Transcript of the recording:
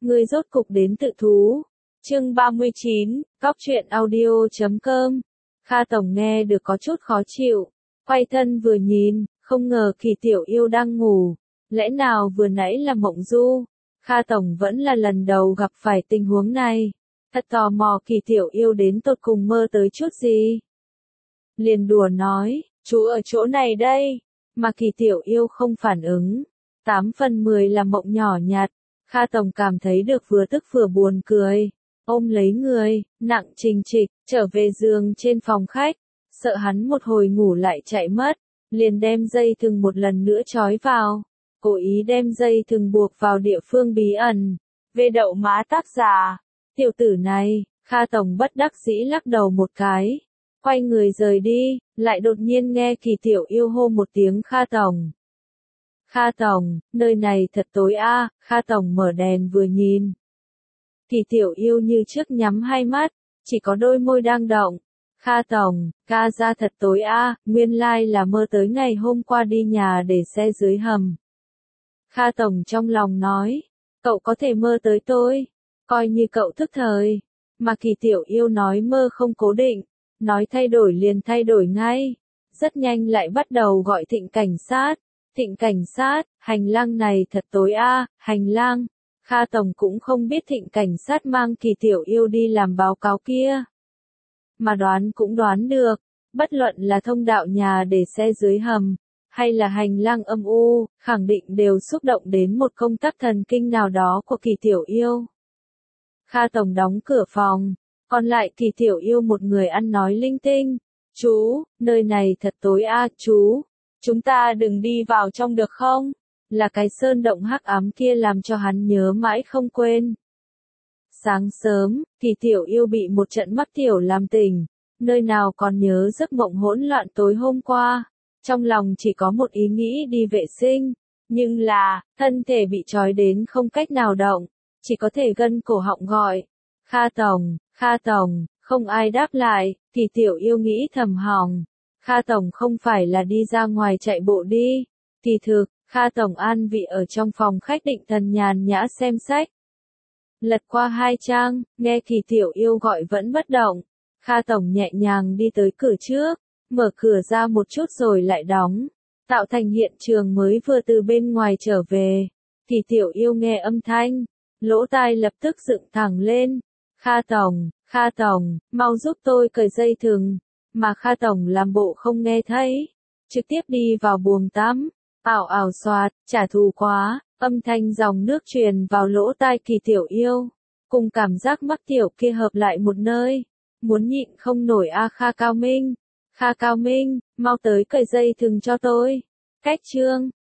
Ngươi rốt cục đến tự thú. Chương 39, Cóc truyện audio.com. Kha Tổng nghe được có chút khó chịu, quay thân vừa nhìn, không ngờ Kỳ Tiểu Yêu đang ngủ, lẽ nào vừa nãy là mộng du? Kha Tổng vẫn là lần đầu gặp phải tình huống này, thật tò mò Kỳ Tiểu Yêu đến tột cùng mơ tới chút gì. Liền đùa nói, chú ở chỗ này đây, mà Kỳ Tiểu Yêu không phản ứng, 8 phần 10 là mộng nhỏ nhặt. Kha Tổng cảm thấy được vừa tức vừa buồn cười, ôm lấy người, nặng trình trịch, trở về giường trên phòng khách, sợ hắn một hồi ngủ lại chạy mất, liền đem dây thừng một lần nữa trói vào, cố ý đem dây thừng buộc vào địa phương bí ẩn. Về đậu má tác giả, tiểu tử này, Kha Tổng bất đắc dĩ lắc đầu một cái, quay người rời đi, lại đột nhiên nghe Kỳ Tiểu Yêu hô một tiếng Kha Tổng. Kha Tổng, nơi này thật tối a. Kha Tổng mở đèn vừa nhìn. Kỳ Tiểu Yêu như trước nhắm hai mắt, chỉ có đôi môi đang động. Kha Tổng, ca ra thật tối a, nguyên lai là mơ tới ngày hôm qua đi nhà để xe dưới hầm. Kha Tổng trong lòng nói, cậu có thể mơ tới tôi, coi như cậu thức thời. Mà Kỳ Tiểu Yêu nói mơ không cố định, nói thay đổi liền thay đổi ngay. Rất nhanh lại bắt đầu gọi Thịnh cảnh sát. Thịnh cảnh sát, hành lang này thật tối a, hành lang. Kha Tổng cũng không biết Thịnh cảnh sát mang Kỳ Tiểu Yêu đi làm báo cáo kia. Mà đoán cũng đoán được, bất luận là thông đạo nhà để xe dưới hầm, hay là hành lang âm u, khẳng định đều xúc động đến một công tắc thần kinh nào đó của Kỳ Tiểu Yêu. Kha Tổng đóng cửa phòng, còn lại Kỳ Tiểu Yêu một người ăn nói linh tinh. Chú, nơi này thật tối a, chú. Chúng ta đừng đi vào trong được không? Là cái sơn động hắc ám kia làm cho hắn nhớ mãi không quên. Sáng sớm, Kỳ Tiểu Yêu bị một trận mắc tiểu làm tỉnh, nơi nào còn nhớ giấc mộng hỗn loạn tối hôm qua. Trong lòng chỉ có một ý nghĩ đi vệ sinh, nhưng là, thân thể bị trói đến không cách nào động, chỉ có thể gân cổ họng gọi. Kha Tổng, không ai đáp lại, Kỳ Tiểu Yêu nghĩ thầm hỏng. Kha Tổng không phải là đi ra ngoài chạy bộ đi. Kỳ thực, Kha Tổng an vị ở trong phòng khách định thần nhàn nhã xem sách. Lật qua 2 trang, nghe Kỳ Tiểu Yêu gọi vẫn bất động. Kha Tổng nhẹ nhàng đi tới cửa trước, mở cửa ra một chút rồi lại đóng, tạo thành hiện trường mới vừa từ bên ngoài trở về. Kỳ Tiểu Yêu nghe âm thanh, lỗ tai lập tức dựng thẳng lên. Kha Tổng, mau giúp tôi cởi dây thừng. Mà Kha Tổng làm bộ không nghe thấy, trực tiếp đi vào buồng tắm, ảo ảo xoạt, trả thù quá, âm thanh dòng nước truyền vào lỗ tai Kỳ Tiểu Yêu, cùng cảm giác mắc tiểu kia hợp lại một nơi, muốn nhịn không nổi a. Kha Cao Minh, mau tới cởi dây thừng cho tôi. Cách chương